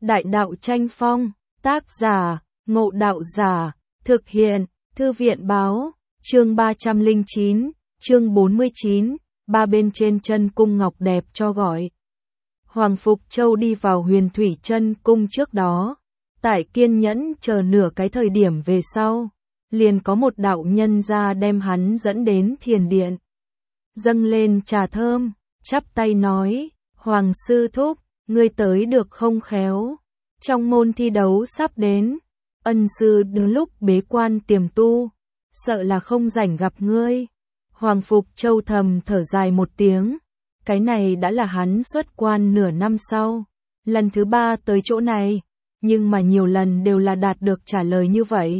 Đại đạo tranh phong, tác giả, Ngộ Đạo Giả, thực hiện, Thư viện báo, chương 309, chương 49, ba bên trên chân cung ngọc đẹp cho gọi. Hoàng Phục Châu đi vào Huyền Thủy Chân cung trước đó, tại kiên nhẫn chờ nửa cái thời điểm về sau, liền có một đạo nhân ra đem hắn dẫn đến thiền điện. Dâng lên trà thơm, chắp tay nói, Hoàng sư thúc, ngươi tới được không khéo, trong môn thi đấu sắp đến, ân sư đứng lúc bế quan tiềm tu, sợ là không rảnh gặp ngươi. Hoàng Phục Châu thầm thở dài một tiếng, cái này đã là hắn xuất quan nửa năm sau, lần thứ 3 tới chỗ này, nhưng mà nhiều lần đều là đạt được trả lời như vậy.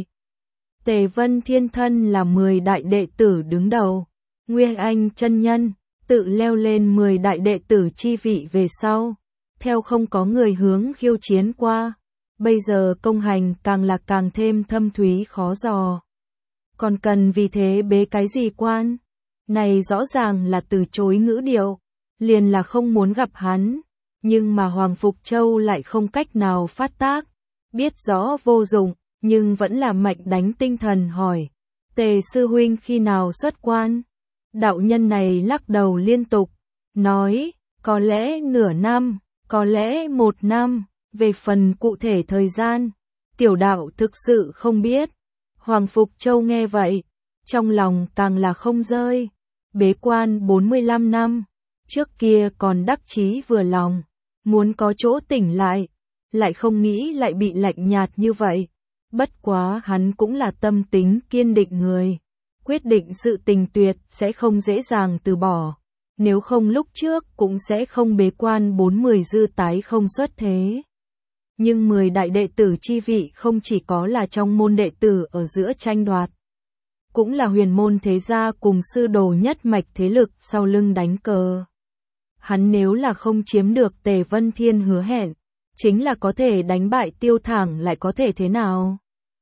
Tề Vân Thiên thân là 10 đại đệ tử đứng đầu, Nguyên Anh chân nhân, tự leo lên 10 đại đệ tử chi vị về sau, theo không có người hướng khiêu chiến qua, bây giờ công hành càng là càng thêm thâm thúy khó dò. Còn cần vì thế bế cái gì quan? Này rõ ràng là từ chối ngữ điệu, liền là không muốn gặp hắn, nhưng mà Hoàng Phục Châu lại không cách nào phát tác, biết rõ vô dụng, nhưng vẫn là mạnh đánh tinh thần hỏi, Tề sư huynh khi nào xuất quan? Đạo nhân này lắc đầu liên tục, nói, có lẽ nửa năm, có lẽ 1 năm, về phần cụ thể thời gian, tiểu đạo thực sự không biết. Hoàng Phục Châu nghe vậy, trong lòng càng là không rơi, bế quan 45 năm, trước kia còn đắc chí vừa lòng, muốn có chỗ tỉnh lại không nghĩ lại bị lạnh nhạt như vậy. Bất quá hắn cũng là tâm tính kiên định người, quyết định sự tình tuyệt sẽ không dễ dàng từ bỏ, nếu không lúc trước cũng sẽ không bế quan 40 dư tái không xuất thế. Nhưng 10 đại đệ tử chi vị không chỉ có là trong môn đệ tử ở giữa tranh đoạt, cũng là huyền môn thế gia cùng sư đồ nhất mạch thế lực sau lưng đánh cờ. Hắn nếu là không chiếm được Tề Vân Thiên hứa hẹn, chính là có thể đánh bại Tiêu Thẳng lại có thể thế nào?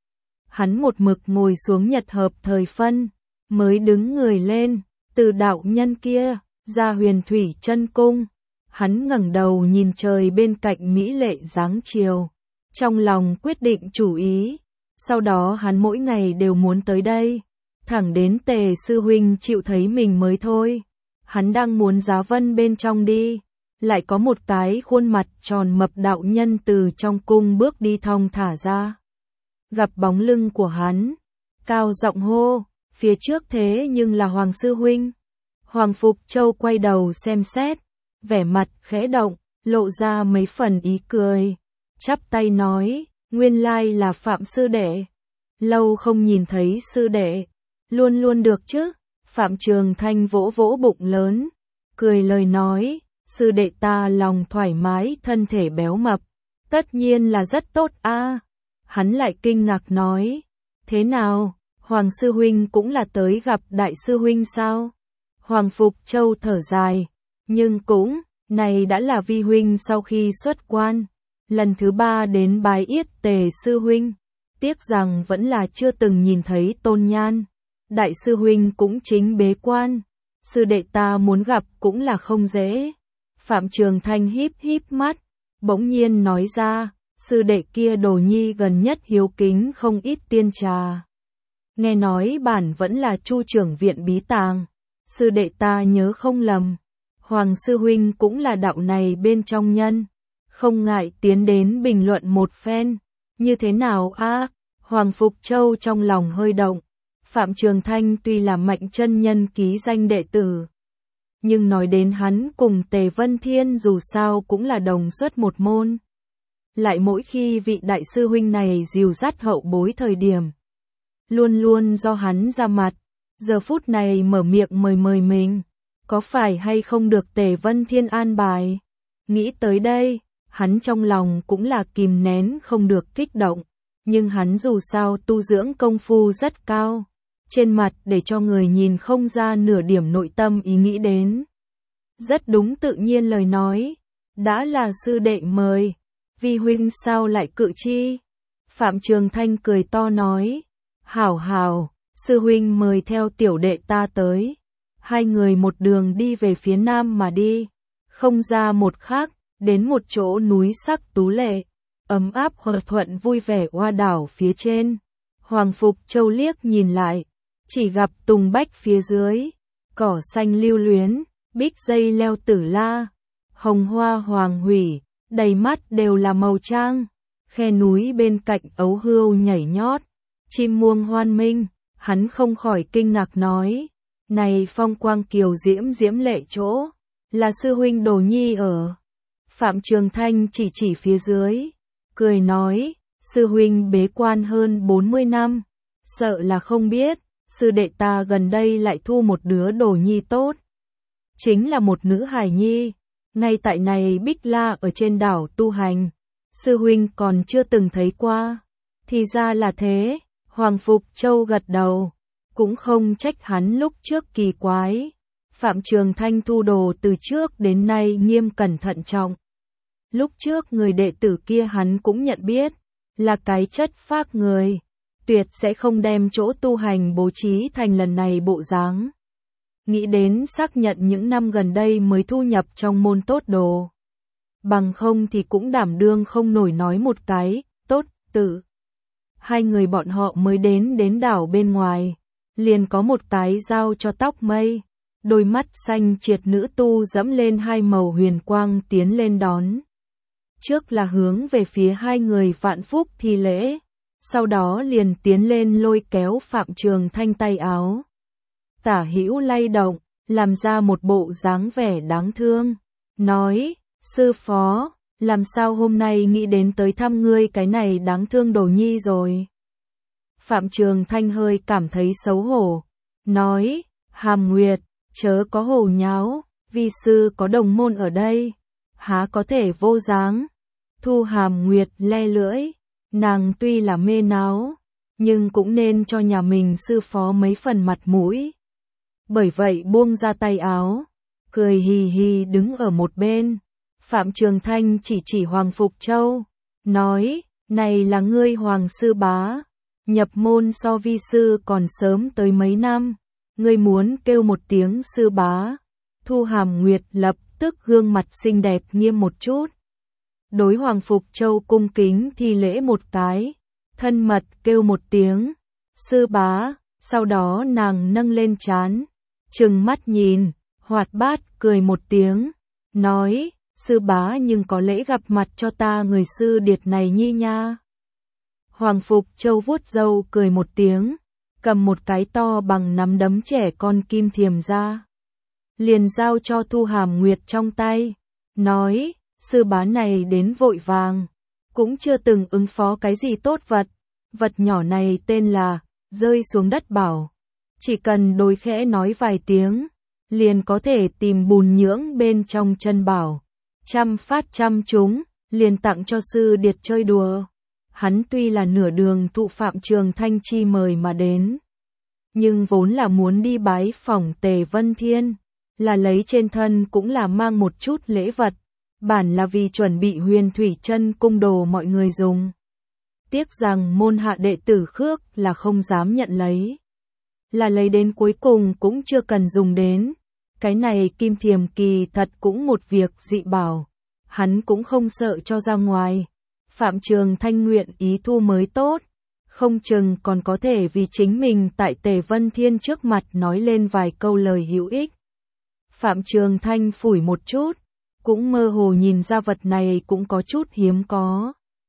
Hắn một mực ngồi xuống nhật hợp thời phân, mới đứng người lên, từ đạo nhân kia, ra Huyền Thủy Chân cung. Hắn ngẩng đầu nhìn trời bên cạnh mỹ lệ dáng chiều, trong lòng quyết định chủ ý, sau đó hắn mỗi ngày đều muốn tới đây, thẳng đến Tề sư huynh chịu thấy mình mới thôi. Hắn đang muốn giá vân bên trong đi, lại có một cái khuôn mặt tròn mập đạo nhân từ trong cung bước đi thong thả ra. Gặp bóng lưng của hắn, cao giọng hô, phía trước thế nhưng là Hoàng sư huynh. Hoàng Phục Châu quay đầu xem xét, vẻ mặt khẽ động, lộ ra mấy phần ý cười, chắp tay nói, nguyên lai là Phạm sư đệ, lâu không nhìn thấy sư đệ, luôn luôn được chứ. Phạm Trường Thanh vỗ vỗ bụng lớn, cười lời nói, sư đệ ta lòng thoải mái thân thể béo mập, tất nhiên là rất tốt a. Hắn lại kinh ngạc nói, thế nào, Hoàng sư huynh cũng là tới gặp đại sư huynh sao? Hoàng Phục Châu thở dài, nhưng cũng, này đã là vi huynh sau khi xuất quan, lần thứ 3 đến bái yết Tề sư huynh, tiếc rằng vẫn là chưa từng nhìn thấy tôn nhan. Đại sư huynh cũng chính bế quan, sư đệ ta muốn gặp cũng là không dễ. Phạm Trường Thanh híp híp mắt, bỗng nhiên nói ra, sư đệ kia đồ nhi gần nhất hiếu kính không ít tiên trà. Nghe nói bản vẫn là Chu trưởng viện bí tàng, sư đệ ta nhớ không lầm, Hoàng sư huynh cũng là đạo này bên trong nhân, không ngại tiến đến bình luận một phen, như thế nào a? Hoàng Phục Châu trong lòng hơi động. Phạm Trường Thanh tuy là mạnh chân nhân ký danh đệ tử, nhưng nói đến hắn cùng Tề Vân Thiên dù sao cũng là đồng xuất một môn. Lại mỗi khi vị đại sư huynh này dìu dắt hậu bối thời điểm, luôn luôn do hắn ra mặt, giờ phút này mở miệng mời mình, có phải hay không được Tề Vân Thiên an bài? Nghĩ tới đây, hắn trong lòng cũng là kìm nén không được kích động, nhưng hắn dù sao tu dưỡng công phu rất cao. Trên mặt để cho người nhìn không ra nửa điểm nội tâm ý nghĩ đến. Rất đúng tự nhiên lời nói, đã là sư đệ mời, vi huynh sao lại cự chi? Phạm Trường Thanh cười to nói, hảo, sư huynh mời theo tiểu đệ ta tới. Hai người một đường đi về phía nam mà đi, không ra một khắc, đến một chỗ núi sắc tú lệ. ấm áp hòa thuận vui vẻ oa đảo phía trên. Hoàng Phục Châu liếc nhìn lại, chỉ gặp tùng bách phía dưới, cỏ xanh lưu luyến, bích dây leo tử la, hồng hoa hoàng hủy, đầy mắt đều là màu trang. Khe núi bên cạnh ấu hươu nhảy nhót, chim muông hoan minh, hắn không khỏi kinh ngạc nói, này phong quang kiều diễm diễm lệ chỗ, là sư huynh Đồ Nhi ở. Phạm Trường Thanh chỉ phía dưới, cười nói, sư huynh bế quan hơn 40 năm, sợ là không biết, sư đệ ta gần đây lại thu một đứa Đồ Nhi tốt. Chính là một nữ hài nhi, ngay tại này Bích La ở trên đảo tu hành, sư huynh còn chưa từng thấy qua. Thì ra là thế, Hoàng Phục Châu gật đầu, cũng không trách hắn lúc trước kỳ quái. Phạm Trường Thanh thu đồ từ trước đến nay nghiêm cẩn thận trọng. Lúc trước người đệ tử kia hắn cũng nhận biết, là cái chất phác người, tuyệt sẽ không đem chỗ tu hành bố trí thành lần này bộ dáng. Nghĩ đến xác nhận những năm gần đây mới thu nhập trong môn tốt đồ. Bằng không thì cũng đảm đương không nổi nói một cái, tốt, tự. Hai người bọn họ mới đến đảo bên ngoài, liền có một cái dao cho tóc mây. Đôi mắt xanh triệt nữ tu dẫm lên hai màu huyền quang tiến lên đón. Trước là hướng về phía hai người vạn phúc thi lễ, sau đó liền tiến lên lôi kéo Phạm Trường Thanh tay áo. Tả hữu lay động, làm ra một bộ dáng vẻ đáng thương, nói, sư phó, làm sao hôm nay nghĩ đến tới thăm ngươi cái này đáng thương Đồ Nhi rồi. Phạm Trường Thanh hơi cảm thấy xấu hổ, nói, Hàm Nguyệt, chớ có hồ nháo, vi sư có đồng môn ở đây, há có thể vô dáng. Thu Hàm Nguyệt le lưỡi, nàng tuy là mê náo, nhưng cũng nên cho nhà mình sư phó mấy phần mặt mũi. Bởi vậy buông ra tay áo, cười hì hì đứng ở một bên. Phạm Trường Thanh chỉ Hoàng Phục Châu, nói, này là ngươi Hoàng sư bá, nhập môn so vi sư còn sớm tới mấy năm, ngươi muốn kêu một tiếng sư bá. Thu Hàm Nguyệt lập tức gương mặt xinh đẹp nghiêm một chút. Đối Hoàng Phục Châu cung kính thi lễ một cái, thân mật kêu một tiếng, sư bá, sau đó nàng nâng lên trán, trừng mắt nhìn, hoạt bát cười một tiếng, nói, sư bá nhưng có lễ gặp mặt cho ta người sư điệt này nhi nha. Hoàng Phục Châu vuốt râu cười một tiếng, cầm một cái to bằng nắm đấm trẻ con kim thiềm ra, liền giao cho Thu Hàm Nguyệt trong tay, nói, sư bá này đến vội vàng, cũng chưa từng ứng phó cái gì tốt vật, vật nhỏ này tên là, rơi xuống đất bảo, chỉ cần đối khẽ nói vài tiếng, liền có thể tìm bùn nhưỡng bên trong chân bảo, trăm phát trăm trúng, liền tặng cho sư điệt chơi đùa. Hắn tuy là nửa đường thụ Phạm Trường Thanh chi mời mà đến, nhưng vốn là muốn đi bái phỏng Tề Vân Thiên, là lấy trên thân cũng là mang một chút lễ vật, bản là vì chuẩn bị Huyền Thủy Chân cung đồ mọi người dùng. Tiếc rằng môn hạ đệ tử Khước là không dám nhận lấy, là lấy đến cuối cùng cũng chưa cần dùng đến. Cái này kim thiềm kỳ thật cũng một việc dị bảo, hắn cũng không sợ cho ra ngoài. Phạm Trường Thanh nguyện ý thu mới tốt, không chừng còn có thể vì chính mình tại Tề Vân Thiên trước mặt nói lên vài câu lời hữu ích. Phạm Trường Thanh phủi một chút, cũng mơ hồ nhìn ra vật này cũng có chút hiếm có.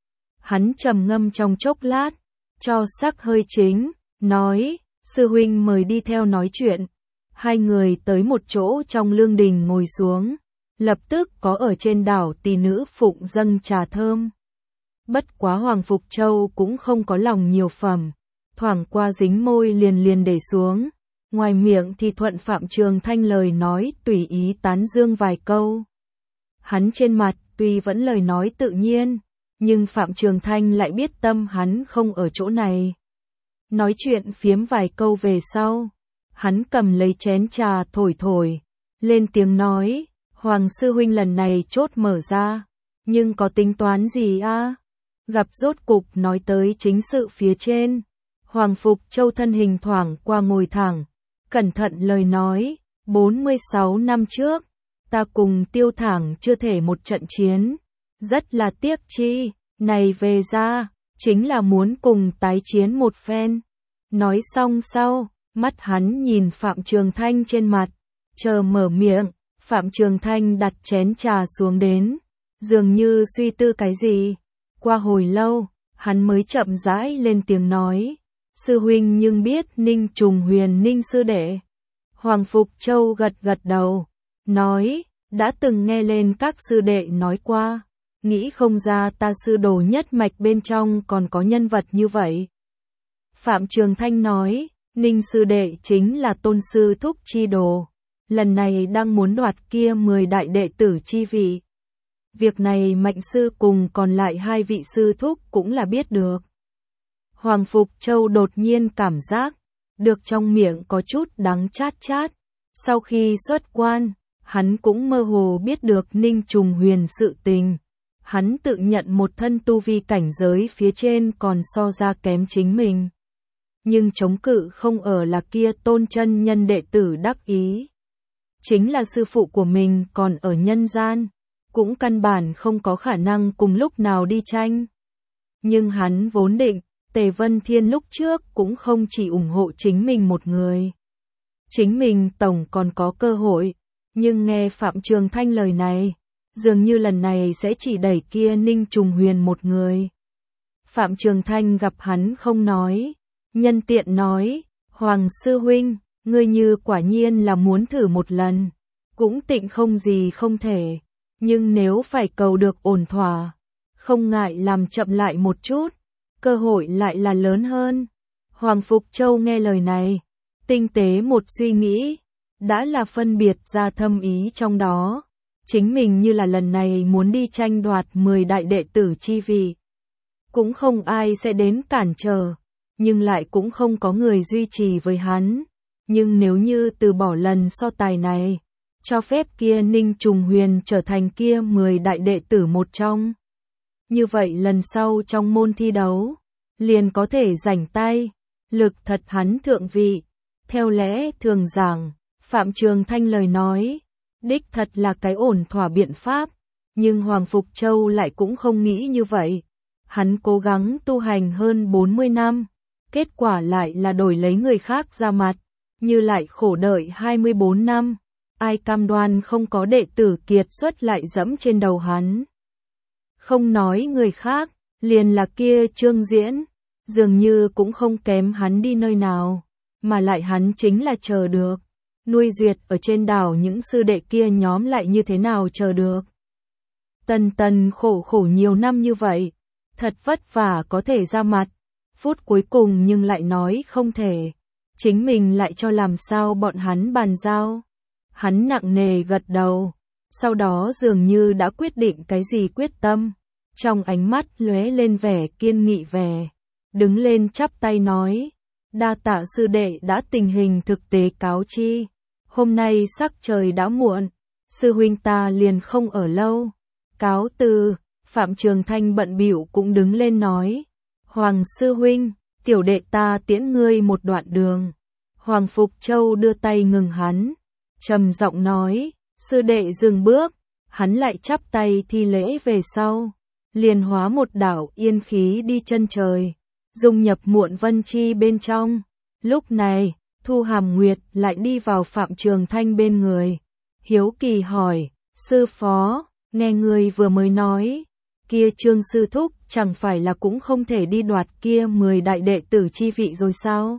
Hắn trầm ngâm trong chốc lát, cho sắc hơi chính, nói, sư huynh mời đi theo nói chuyện. Hai người tới một chỗ trong lương đình ngồi xuống, lập tức có ở trên đảo tỷ nữ phụng dâng trà thơm. Bất quá Hoàng Phục Châu cũng không có lòng nhiều phẩm, thoảng qua dính môi liền để xuống, ngoài miệng thì thuận Phạm Trường Thanh lời nói tùy ý tán dương vài câu. Hắn trên mặt tuy vẫn lời nói tự nhiên, nhưng Phạm Trường Thanh lại biết tâm hắn không ở chỗ này. Nói chuyện phiếm vài câu về sau, hắn cầm lấy chén trà thổi, lên tiếng nói, Hoàng sư huynh lần này chốt mở ra, nhưng có tính toán gì a? Gặp rốt cục nói tới chính sự phía trên. Hoàng Phục Châu thân hình thoảng qua ngồi thẳng, cẩn thận lời nói, 46 năm trước, ta cùng Tiêu Thẳng chưa thể một trận chiến, rất là tiếc chi, này về ra, chính là muốn cùng tái chiến một phen. Nói xong sau, mắt hắn nhìn Phạm Trường Thanh trên mặt, chờ mở miệng, Phạm Trường Thanh đặt chén trà xuống đến, dường như suy tư cái gì. Qua hồi lâu, hắn mới chậm rãi lên tiếng nói, sư huynh nhưng biết Ninh Trùng Huyền Ninh sư đệ. Hoàng Phục Châu gật gật đầu, nói, đã từng nghe lên các sư đệ nói qua, nghĩ không ra ta sư đồ nhất mạch bên trong còn có nhân vật như vậy. Phạm Trường Thanh nói, Ninh sư đệ chính là tôn sư thúc chi đồ, lần này đang muốn đoạt kia 10 đại đệ tử chi vị. Việc này Mạnh sư cùng còn lại 2 vị sư thúc cũng là biết được. Hoàng Phục Châu đột nhiên cảm giác được trong miệng có chút đắng chát chát. Sau khi xuất quan, hắn cũng mơ hồ biết được Ninh Trùng Huyền sự tình. Hắn tự nhận một thân tu vi cảnh giới phía trên còn so ra kém chính mình. Nhưng chống cự không ở là kia tôn chân nhân đệ tử đắc ý. Chính là sư phụ của mình còn ở nhân gian, cũng căn bản không có khả năng cùng lúc nào đi tranh. Nhưng hắn vốn định, Tề Vân Thiên lúc trước cũng không chỉ ủng hộ chính mình một người. Chính mình tổng còn có cơ hội, nhưng nghe Phạm Trường Thanh lời này, dường như lần này sẽ chỉ đẩy kia Ninh Trùng Huyền một người. Phạm Trường Thanh gặp hắn không nói, nhân tiện nói, Hoàng sư huynh, ngươi như quả nhiên là muốn thử một lần, cũng tịnh không gì không thể, nhưng nếu phải cầu được ổn thỏa, không ngại làm chậm lại một chút, cơ hội lại là lớn hơn. Hoàng Phục Châu nghe lời này, tinh tế một suy nghĩ, đã là phân biệt ra thâm ý trong đó. Chính mình như là lần này muốn đi tranh đoạt 10 đại đệ tử chi vị. Cũng không ai sẽ đến cản trở, nhưng lại cũng không có người duy trì với hắn. Nhưng nếu như từ bỏ lần so tài này, cho phép kia Ninh Trùng Huyền trở thành kia 10 đại đệ tử một trong. Như vậy lần sau trong môn thi đấu, liền có thể rảnh tay, lực thật hắn thượng vị. Theo lẽ thường giảng, Phạm Trường Thanh lời nói, đích thật là cái ổn thỏa biện pháp, nhưng Hoàng Phục Châu lại cũng không nghĩ như vậy. Hắn cố gắng tu hành hơn 40 năm, kết quả lại là đổi lấy người khác ra mặt, như lại khổ đợi 24 năm, ai cam đoan không có đệ tử kiệt xuất lại dẫm trên đầu hắn. Không nói người khác, liền là kia Trương Diễn, dường như cũng không kém hắn đi nơi nào, mà lại hắn chính là chờ được. Nuôi duyệt ở trên đảo những sư đệ kia nhóm lại như thế nào chờ được. Tần tần khổ khổ nhiều năm như vậy, thật vất vả có thể ra mặt, phút cuối cùng nhưng lại nói không thể. Chính mình lại cho làm sao bọn hắn bàn giao. Hắn nặng nề gật đầu, sau đó dường như đã quyết định cái gì quyết tâm. Trong ánh mắt lóe lên vẻ kiên nghị vẻ, đứng lên chắp tay nói, đa tạ sư đệ đã tình hình thực tế cáo chi. Hôm nay sắc trời đã muộn, sư huynh ta liền không ở lâu. Cáo từ, Phạm Trường Thanh bận bịu cũng đứng lên nói, Hoàng sư huynh, tiểu đệ ta tiễn ngươi một đoạn đường. Hoàng Phục Châu đưa tay ngừng hắn, trầm giọng nói, sư đệ dừng bước, hắn lại chắp tay thi lễ về sau, liền hóa một đạo yên khí đi chân trời, dung nhập muộn vân chi bên trong. Lúc này, Thu Hàm Nguyệt lại đi vào Phạm Trường Thanh bên người, hiếu kỳ hỏi, sư phó, nghe người vừa mới nói, kia Trương sư thúc chẳng phải là cũng không thể đi đoạt kia 10 đại đệ tử chi vị rồi sao?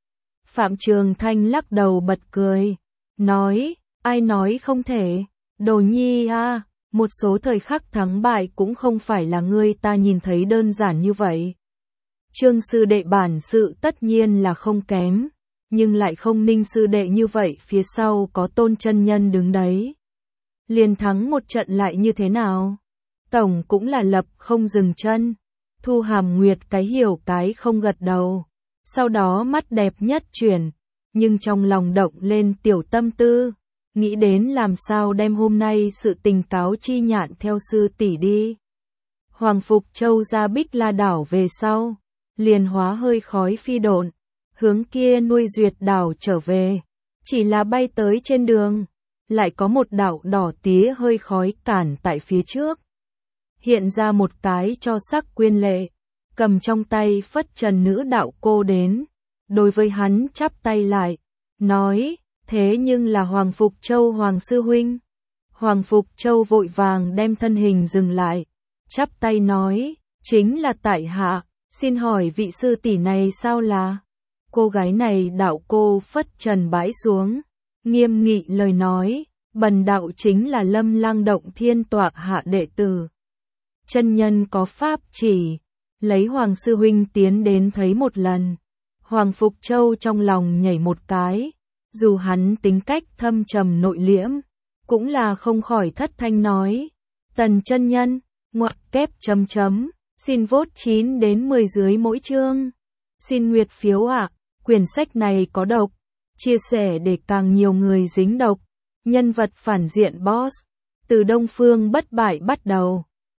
Phạm Trường Thanh lắc đầu bật cười, nói, ai nói không thể, đồ nhi à, một số thời khắc thắng bại cũng không phải là ngươi ta nhìn thấy đơn giản như vậy. Trương sư đệ bản sự tất nhiên là không kém, nhưng lại không Ninh sư đệ như vậy, phía sau có Tôn chân nhân đứng đấy. Liền thắng một trận lại như thế nào? Tổng cũng là lập không dừng chân. Thu Hàm Nguyệt cái hiểu cái không gật đầu. Sau đó mắt đẹp nhất chuyển, nhưng trong lòng động lên tiểu tâm tư, nghĩ đến làm sao đem hôm nay sự tình cáo chi Nhạn theo sư tỷ đi. Hoàng Phục Châu ra Bích La đảo về sau, liền hóa hơi khói phi độn, hướng kia Nuôi Duyệt đảo trở về. Chỉ là bay tới trên đường, lại có một đạo đỏ tía hơi khói cản tại phía trước. hiện ra một cái cho sắc quyên lệ, cầm trong tay phất trần nữ đạo cô đến, đối với hắn chắp tay lại, nói, thế nhưng là Hoàng Phục Châu Hoàng Sư Huynh. Hoàng Phục Châu vội vàng đem thân hình dừng lại, chắp tay nói, chính là tại hạ, xin hỏi vị sư tỷ này sao là? Cô gái này đạo cô phất trần bãi xuống, nghiêm nghị lời nói, bần đạo chính là Lâm Lang Động Thiên tọa hạ đệ tử. Chân nhân có pháp chỉ, lấy Hoàng Sư Huynh tiến đến thấy một lần. Hoàng Phục Châu trong lòng nhảy một cái, dù hắn tính cách thâm trầm nội liễm, cũng là không khỏi thất thanh nói, Tần chân nhân, ngoặc kép chấm chấm, xin vote 9 đến 10 dưới mỗi chương. Xin nguyệt phiếu ạ, quyển sách này có độc, chia sẻ để càng nhiều người dính độc. Nhân vật phản diện boss, từ Đông Phương bất bại bắt đầu.